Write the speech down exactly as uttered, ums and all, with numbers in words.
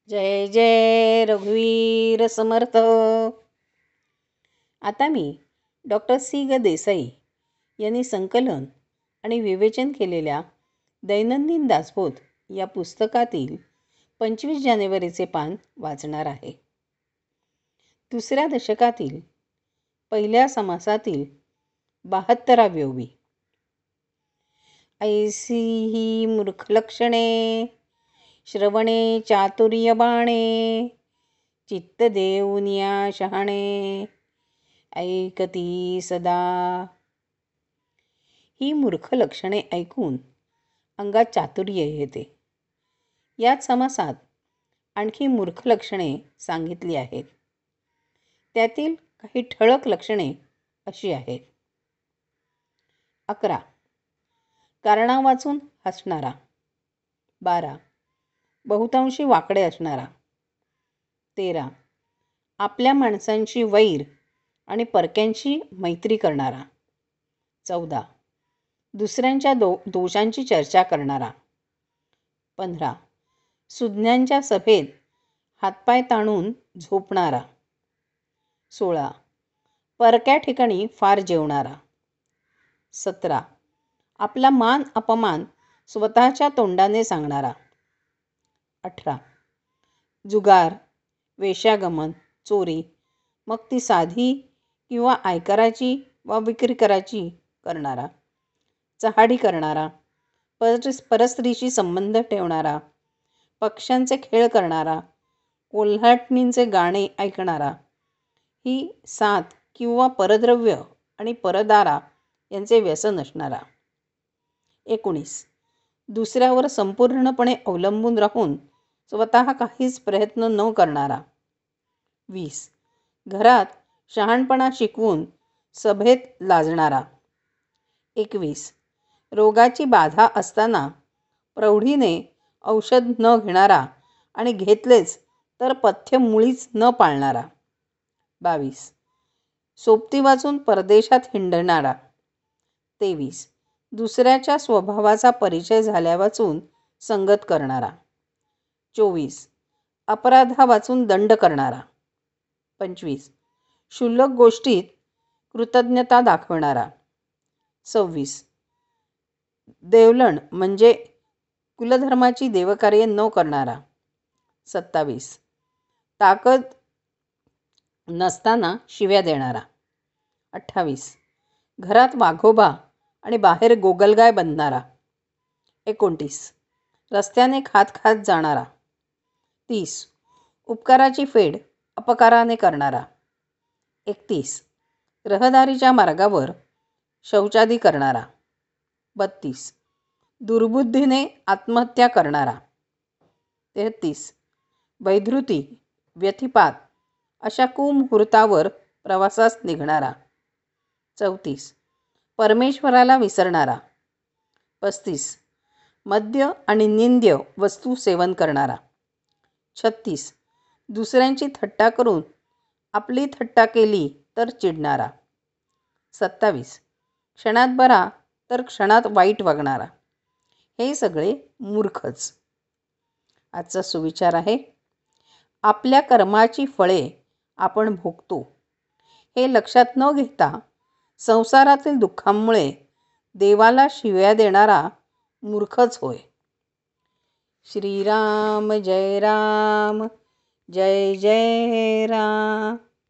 जय जय रघुवीर समर्थ. आता मी doctor C ग देसाई यांनी संकलन आणि विवेचन केलेल्या दैनंदिन दासबोध या पुस्तकातील पंचवीस जानेवारीचे पान वाचणार आहे. दुसऱ्या दशकातील पहिल्या समासातील बहात्तरावी ओवी. ऐसी ही मूर्खलक्षणे श्रवणे चातुर्य बाणे, चित्त देऊनिया शहाणे ऐकती सदा. ही मूर्ख लक्षणे ऐकून अंगात चातुर्य येते. याच समासात आणखी मूर्ख लक्षणे सांगितली आहेत. त्यातील काही ठळक लक्षणे अशी आहेत. अकरा. कारणा वाचून हसणारा. बारा. बहुतांशी वाकडे असणारा. तेरा. आपल्या माणसांची वैर आणि परक्यांची मैत्री करणारा. चौदा. दुसऱ्यांच्या दो दोषांची चर्चा करणारा. पंधरा. सुज्ञांच्या सभेत हातपाय ताणून झोपणारा. सोळा. परक्या ठिकाणी फार जेवणारा. सतरा. आपला मान अपमान स्वतःच्या तोंडाने सांगणारा. अठरा. जुगार, वेश्यागमन, चोरी, मग ती साधी किंवा आयकराची वा विक्री करायची करणारा. चहाडी करणारा, परस परस्त्रीशी संबंध ठेवणारा, पक्ष्यांचे खेळ करणारा, कोल्हाटणींचे गाणे ऐकणारा. ही साथ किंवा परद्रव्य आणि परदारा यांचे व्यसन असणारा. एकोणीस. दुसऱ्यावर संपूर्णपणे अवलंबून राहून स्वतः काहीच प्रयत्न न करणारा. वीस. घरात शहाणपणा शिकवून सभेत लाजणारा. एकवीस. रोगाची बाधा असताना प्रौढीने औषध न घेणारा आणि घेतलेच तर पथ्य मुळीच न पाळणारा. बावीस. सोबती वाचून परदेशात हिंडणारा. तेवीस. दुसऱ्याच्या स्वभावाचा परिचय झाल्या वाचून संगत करणारा. चोवीस. अपराधा वाचून दंड करणारा. पंचवीस. क्षुल्लक गोष्टीत कृतज्ञता दाखवणारा. सव्वीस. देवलन म्हणजे कुलधर्माची देवकार्ये न करणारा. सत्तावीस. ताकद नसताना शिव्या देणारा. अठ्ठावीस. घरात वाघोबा आणि बाहेर गोगलगाय बनणारा. एकोणतीस. रस्त्याने खात खात जाणारा. तीस. उपकाराची फेड अपकाराने करणारा. एकतीस. रहदारीच्या मार्गावर शौचादी करणारा. बत्तीस. दुर्बुद्धीने आत्महत्या करणारा. तेहतीस. वैधृती, व्यथिपात अशा कुमुहूर्तावर प्रवासास निघणारा. चौतीस. परमेश्वराला विसरणारा. पस्तीस. मद्य आणि निंद्य वस्तू सेवन करणारा. छत्तीस. दुसऱ्यांची थट्टा करून आपली थट्टा केली तर चिडणारा. सत्तावीस. क्षणात बरा तर क्षणात वाईट वागणारा. हे सगळे मूर्खच. आजचा सुविचार आहे. आपल्या कर्माची फळे आपण भोगतो हे लक्षात न घेता संसारातील दुःखांमुळे देवाला शिव्या देणारा मूर्खच होय. श्रीराम जय राम, जय जय राम.